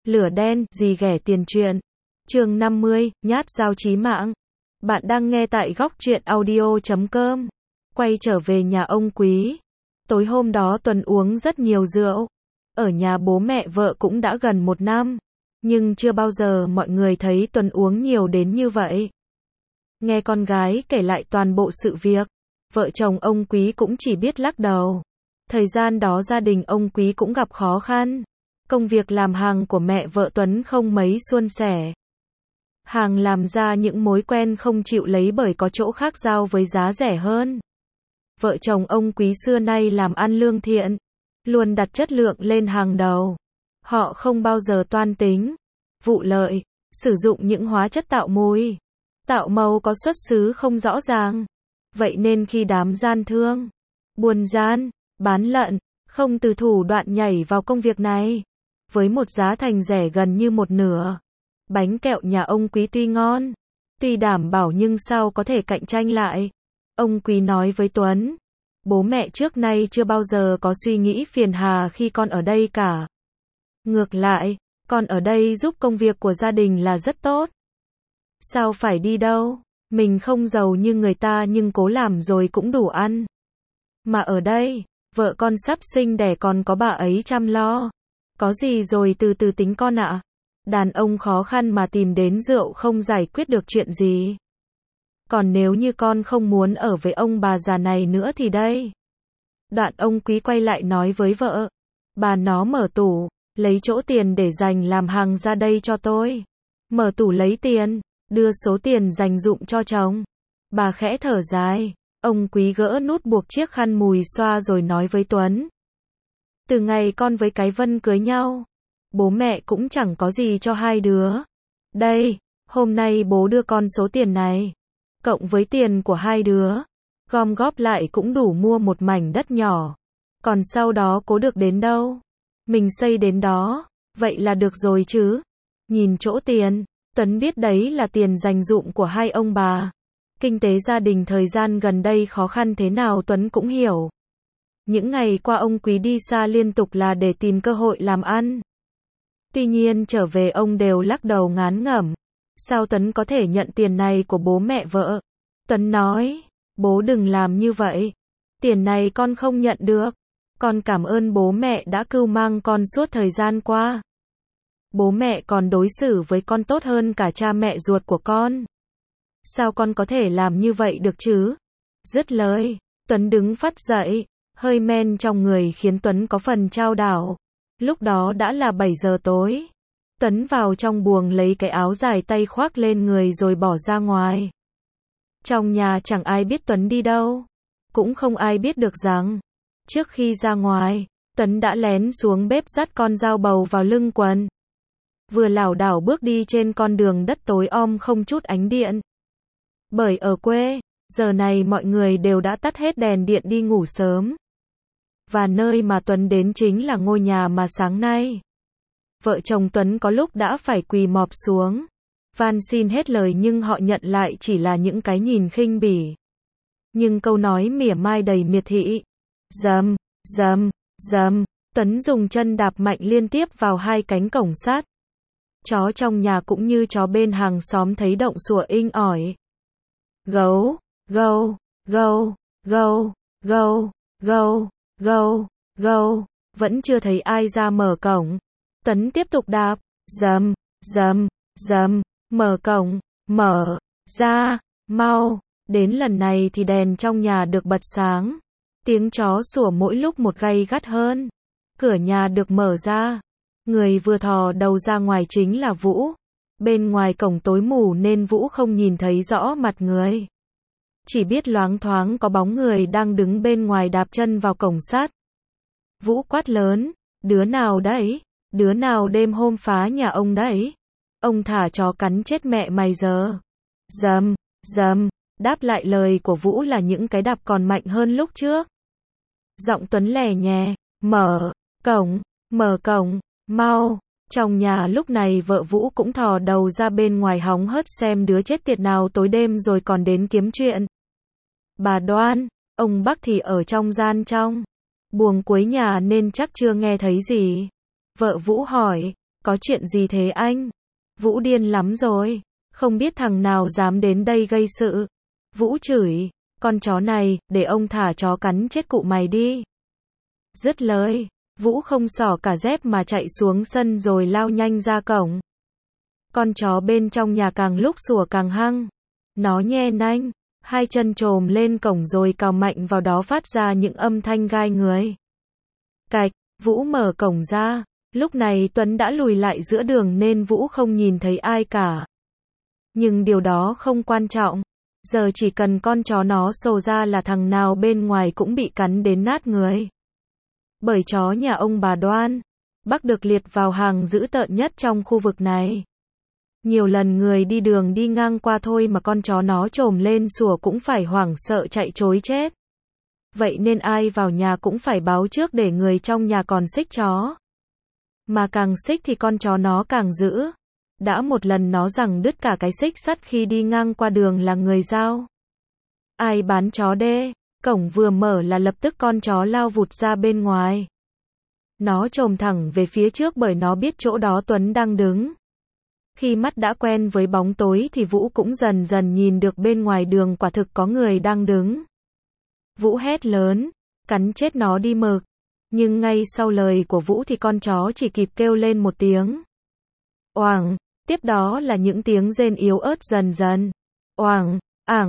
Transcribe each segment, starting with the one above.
Lửa đen, gì ghẻ tiền truyện. Chương 50, nhát dao chí mạng. Bạn đang nghe tại góc truyện audio.com. Quay trở về nhà ông Quý. Tối hôm đó Tuấn uống rất nhiều rượu. Ở nhà bố mẹ vợ cũng đã gần 1 năm. Nhưng chưa bao giờ mọi người thấy Tuấn uống nhiều đến như vậy. Nghe con gái kể lại toàn bộ sự việc, vợ chồng ông Quý cũng chỉ biết lắc đầu. Thời gian đó gia đình ông Quý cũng gặp khó khăn. Công việc làm hàng của mẹ vợ Tuấn không mấy suôn sẻ. Hàng làm ra những mối quen không chịu lấy bởi có chỗ khác giao với giá rẻ hơn. Vợ chồng ông Quý xưa nay làm ăn lương thiện, luôn đặt chất lượng lên hàng đầu. Họ không bao giờ toan tính, vụ lợi, sử dụng những hóa chất tạo mùi, tạo màu có xuất xứ không rõ ràng. Vậy nên khi đám gian thương, buôn gian, bán lận, không từ thủ đoạn nhảy vào công việc này, với một giá thành rẻ gần như một nửa. Bánh kẹo nhà ông Quý tuy ngon, tuy đảm bảo nhưng sao có thể cạnh tranh lại. Ông Quý nói với Tuấn, bố mẹ trước nay chưa bao giờ có suy nghĩ phiền hà khi con ở đây cả. Ngược lại, con ở đây giúp công việc của gia đình là rất tốt. Sao phải đi đâu? Mình không giàu như người ta nhưng cố làm rồi cũng đủ ăn. Mà ở đây, vợ con sắp sinh đẻ còn có bà ấy chăm lo. Có gì rồi từ từ tính con ạ. Đàn ông khó khăn mà tìm đến rượu không giải quyết được chuyện gì. Còn nếu như con không muốn ở với ông bà già này nữa thì đây. Đoạn ông Quý quay lại nói với vợ. Bà nó mở tủ, lấy chỗ tiền để dành làm hàng ra đây cho tôi. Mở tủ lấy tiền, đưa số tiền dành dụm cho chồng. Bà khẽ thở dài. Ông Quý gỡ nút buộc chiếc khăn mùi xoa rồi nói với Tuấn. Từ ngày con với cái Vân cưới nhau, bố mẹ cũng chẳng có gì cho hai đứa. Đây, hôm nay bố đưa con số tiền này, cộng với tiền của hai đứa, gom góp lại cũng đủ mua một mảnh đất nhỏ. Còn sau đó cố được đến đâu, mình xây đến đó, vậy là được rồi chứ. Nhìn chỗ tiền, Tuấn biết đấy là tiền dành dụm của hai ông bà. Kinh tế gia đình thời gian gần đây khó khăn thế nào Tuấn cũng hiểu. Những ngày qua ông Quý đi xa liên tục là để tìm cơ hội làm ăn. Tuy nhiên trở về ông đều lắc đầu ngán ngẩm. Sao Tuấn có thể nhận tiền này của bố mẹ vợ? Tuấn nói, bố đừng làm như vậy. Tiền này con không nhận được. Con cảm ơn bố mẹ đã cưu mang con suốt thời gian qua. Bố mẹ còn đối xử với con tốt hơn cả cha mẹ ruột của con. Sao con có thể làm như vậy được chứ? Dứt lời, Tuấn đứng phắt dậy, hơi men trong người khiến Tuấn có phần chao đảo. Lúc đó đã là 7 giờ tối. Tuấn vào trong buồng lấy cái áo dài tay khoác lên người rồi bỏ ra ngoài. Trong nhà chẳng ai biết Tuấn đi đâu. Cũng không ai biết được rằng, trước khi ra ngoài, Tuấn đã lén xuống bếp dắt con dao bầu vào lưng quần. Vừa lảo đảo bước đi trên con đường đất tối om không chút ánh điện. Bởi ở quê, giờ này mọi người đều đã tắt hết đèn điện đi ngủ sớm. Và nơi mà Tuấn đến chính là ngôi nhà mà sáng nay vợ chồng Tuấn có lúc đã phải quỳ mọp xuống, van xin hết lời nhưng họ nhận lại chỉ là những cái nhìn khinh bỉ. Nhưng câu nói mỉa mai đầy miệt thị. Dầm, dầm, dầm, Tuấn dùng chân đạp mạnh liên tiếp vào hai cánh cổng sắt. Chó trong nhà cũng như chó bên hàng xóm thấy động sủa inh ỏi. Gâu, gâu, gâu, gâu, gâu, gâu, gâu, gâu, vẫn chưa thấy ai ra mở cổng. Tuấn tiếp tục đạp, dầm, dầm, dầm, mở cổng, mở, ra, mau. Đến lần này thì đèn trong nhà được bật sáng. Tiếng chó sủa mỗi lúc một gay gắt hơn. Cửa nhà được mở ra. Người vừa thò đầu ra ngoài chính là Vũ. Bên ngoài cổng tối mù nên Vũ không nhìn thấy rõ mặt người. Chỉ biết loáng thoáng có bóng người đang đứng bên ngoài đạp chân vào cổng sắt. Vũ quát lớn, đứa nào đấy? Đứa nào đêm hôm phá nhà ông đấy? Ông thả chó cắn chết mẹ mày giờ. Dầm, dầm, đáp lại lời của Vũ là những cái đạp còn mạnh hơn lúc trước. Giọng Tuấn lè nhè, mở cổng, mau. Trong nhà lúc này vợ Vũ cũng thò đầu ra bên ngoài hóng hớt xem đứa chết tiệt nào tối đêm rồi còn đến kiếm chuyện. Bà Đoan, ông Bắc thì ở trong gian trong buồng cuối nhà nên chắc chưa nghe thấy gì. Vợ Vũ hỏi, Có chuyện gì thế anh? Vũ điên lắm rồi. Không biết thằng nào dám đến đây gây sự. Vũ chửi. Con chó này, để ông thả chó cắn chết cụ mày đi. Dứt lời, Vũ không xỏ cả dép mà chạy xuống sân rồi lao nhanh ra cổng. Con chó bên trong nhà càng lúc sủa càng hăng. Nó nhe nanh, hai chân chồm lên cổng rồi cào mạnh vào đó phát ra những âm thanh gai người. Cạch, Vũ mở cổng ra. Lúc này Tuấn đã lùi lại giữa đường nên Vũ không nhìn thấy ai cả. Nhưng điều đó không quan trọng. Giờ chỉ cần con chó nó sồ ra là thằng nào bên ngoài cũng bị cắn đến nát người. Bởi chó nhà ông bà Đoan, Bắc được liệt vào hàng dữ tợn nhất trong khu vực này. Nhiều lần người đi đường đi ngang qua thôi mà con chó nó chồm lên sủa cũng phải hoảng sợ chạy trối chết. Vậy nên ai vào nhà cũng phải báo trước để người trong nhà còn xích chó. Mà càng xích thì con chó nó càng dữ. Đã một lần nó giằng đứt cả cái xích sắt khi đi ngang qua đường là người Dao. Ai bán chó đê? Cổng vừa mở là lập tức con chó lao vụt ra bên ngoài. Nó chồm thẳng về phía trước bởi nó biết chỗ đó Tuấn đang đứng. Khi mắt đã quen với bóng tối thì Vũ cũng dần dần nhìn được bên ngoài đường quả thực có người đang đứng. Vũ hét lớn, cắn chết nó đi mực. Nhưng ngay sau lời của Vũ thì con chó chỉ kịp kêu lên một tiếng. Oảng, tiếp đó là những tiếng rên yếu ớt dần dần. Oảng,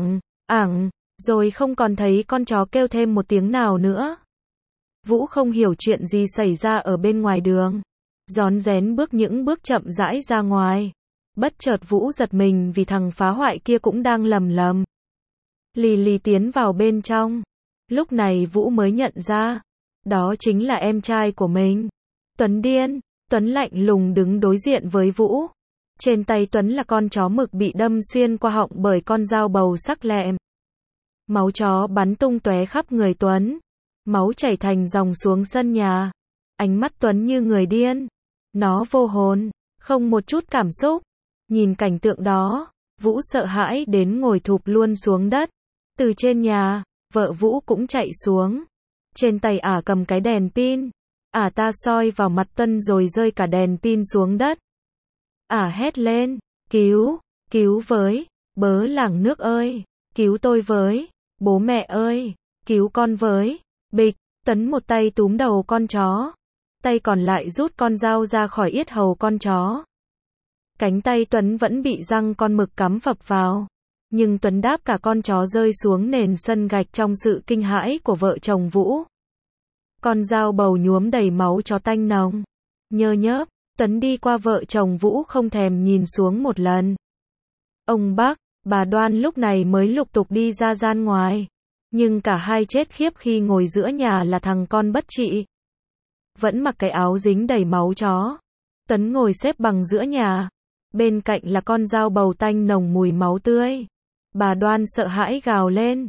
ảng, rồi không còn thấy con chó kêu thêm một tiếng nào nữa. Vũ không hiểu chuyện gì xảy ra ở bên ngoài đường. Rón rén bước những bước chậm rãi ra ngoài. Bất chợt Vũ giật mình vì thằng phá hoại kia cũng đang lầm lầm. Lì lì tiến vào bên trong. Lúc này Vũ mới nhận ra. Đó chính là em trai của mình. Tuấn điên. Tuấn lạnh lùng đứng đối diện với Vũ. Trên tay Tuấn là con chó mực bị đâm xuyên qua họng bởi con dao bầu sắc lẹm. Máu chó bắn tung tóe khắp người Tuấn. Máu chảy thành dòng xuống sân nhà. Ánh mắt Tuấn như người điên. Nó vô hồn, không một chút cảm xúc. Nhìn cảnh tượng đó, Vũ sợ hãi đến ngồi thụp luôn xuống đất. Từ trên nhà, vợ Vũ cũng chạy xuống. Trên tay ả cầm cái đèn pin. Ả ta soi vào mặt Tuấn rồi rơi cả đèn pin xuống đất. Ả hét lên, cứu với, bớ làng nước ơi, cứu tôi với, bố mẹ ơi, cứu con với. Bịch, Tuấn một tay túm đầu con chó. Tay còn lại rút con dao ra khỏi yết hầu con chó. Cánh tay Tuấn vẫn bị răng con mực cắm phập vào. Nhưng Tuấn đáp cả con chó rơi xuống nền sân gạch trong sự kinh hãi của vợ chồng Vũ. Con dao bầu nhuốm đầy máu chó tanh nồng. Nhơ nhớp, Tuấn đi qua vợ chồng Vũ không thèm nhìn xuống một lần. Ông Bắc, bà Đoan lúc này mới lục tục đi ra gian ngoài. Nhưng cả hai chết khiếp khi ngồi giữa nhà là thằng con bất trị. Vẫn mặc cái áo dính đầy máu chó. Tuấn ngồi xếp bằng giữa nhà. Bên cạnh là con dao bầu tanh nồng mùi máu tươi. Bà Đoan sợ hãi gào lên.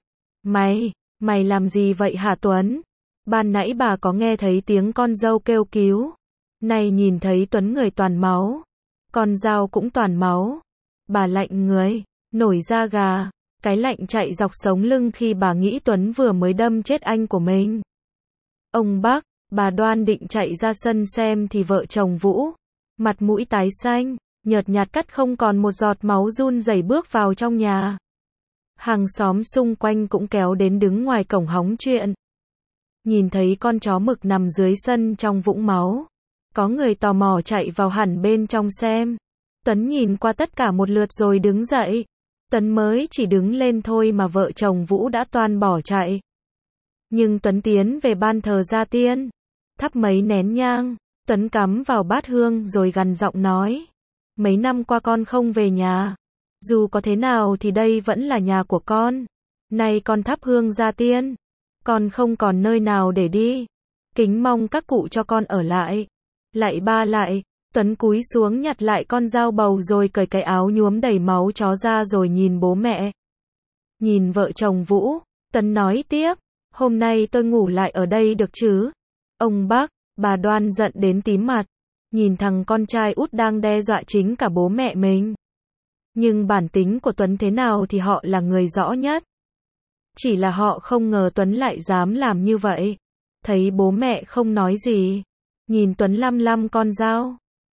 Mày làm gì vậy hả Tuấn? Ban nãy bà có nghe thấy tiếng con dâu kêu cứu. Nay nhìn thấy Tuấn người toàn máu. Con dao cũng toàn máu. Bà lạnh người, nổi da gà. Cái lạnh chạy dọc sống lưng khi bà nghĩ Tuấn vừa mới đâm chết anh của mình. Ông Bắc, bà Đoan định chạy ra sân xem thì vợ chồng Vũ, mặt mũi tái xanh, nhợt nhạt cắt không còn một giọt máu run rẩy bước vào trong nhà. Hàng xóm xung quanh cũng kéo đến đứng ngoài cổng hóng chuyện. Nhìn thấy con chó mực nằm dưới sân trong vũng máu. Có người tò mò chạy vào hẳn bên trong xem. Tuấn nhìn qua tất cả một lượt rồi đứng dậy. Tuấn mới chỉ đứng lên thôi mà vợ chồng Vũ đã toan bỏ chạy. Nhưng Tuấn tiến về ban thờ gia tiên. Thắp mấy nén nhang. Tuấn cắm vào bát hương rồi gằn giọng nói. Mấy năm qua con không về nhà. Dù có thế nào thì đây vẫn là nhà của con. Nay con thắp hương gia tiên. Con không còn nơi nào để đi. Kính mong các cụ cho con ở lại. Lạy ba lạy. Tuấn cúi xuống nhặt lại con dao bầu rồi cởi cái áo nhuốm đầy máu chó ra rồi nhìn bố mẹ. Nhìn vợ chồng Vũ, Tuấn nói tiếp. Hôm nay tôi ngủ lại ở đây được chứ? Ông Bắc, bà Đoan giận đến tím mặt. Nhìn thằng con trai út đang đe dọa chính cả bố mẹ mình. Nhưng bản tính của Tuấn thế nào thì họ là người rõ nhất. Chỉ là họ không ngờ Tuấn lại dám làm như vậy. Thấy bố mẹ không nói gì. Nhìn Tuấn lăm lăm con dao.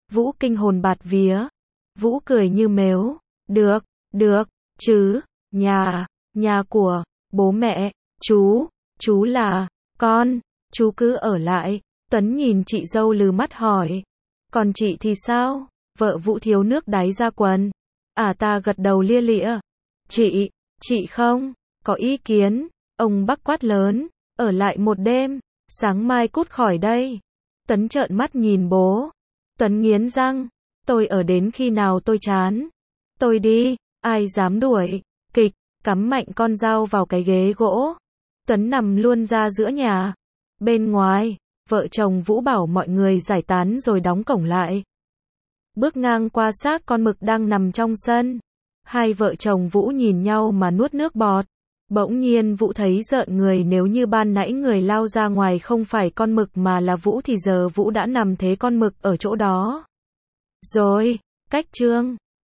Vũ kinh hồn bạt vía. Vũ cười như mếu. Được, chứ, nhà của, bố mẹ, chú là, con, chú cứ ở lại. Tuấn nhìn chị dâu lừ mắt hỏi. Còn chị thì sao? Vợ Vũ thiếu nước đáy ra quần. Ta gật đầu lia lịa. Chị không, có ý kiến. Ông Bắc quát lớn, ở lại một đêm, sáng mai cút khỏi đây. Tuấn trợn mắt nhìn bố. Tuấn nghiến răng, tôi ở đến khi nào tôi chán. Tôi đi, ai dám đuổi. Kịch, cắm mạnh con dao vào cái ghế gỗ. Tuấn nằm luôn ra giữa nhà. Bên ngoài, vợ chồng Vũ bảo mọi người giải tán rồi đóng cổng lại. Bước ngang qua xác con mực đang nằm trong sân. Hai vợ chồng Vũ nhìn nhau mà nuốt nước bọt. Bỗng nhiên Vũ thấy rợn người, nếu như ban nãy người lao ra ngoài không phải con mực mà là Vũ thì giờ Vũ đã nằm thế con mực ở chỗ đó. Rồi, cách chương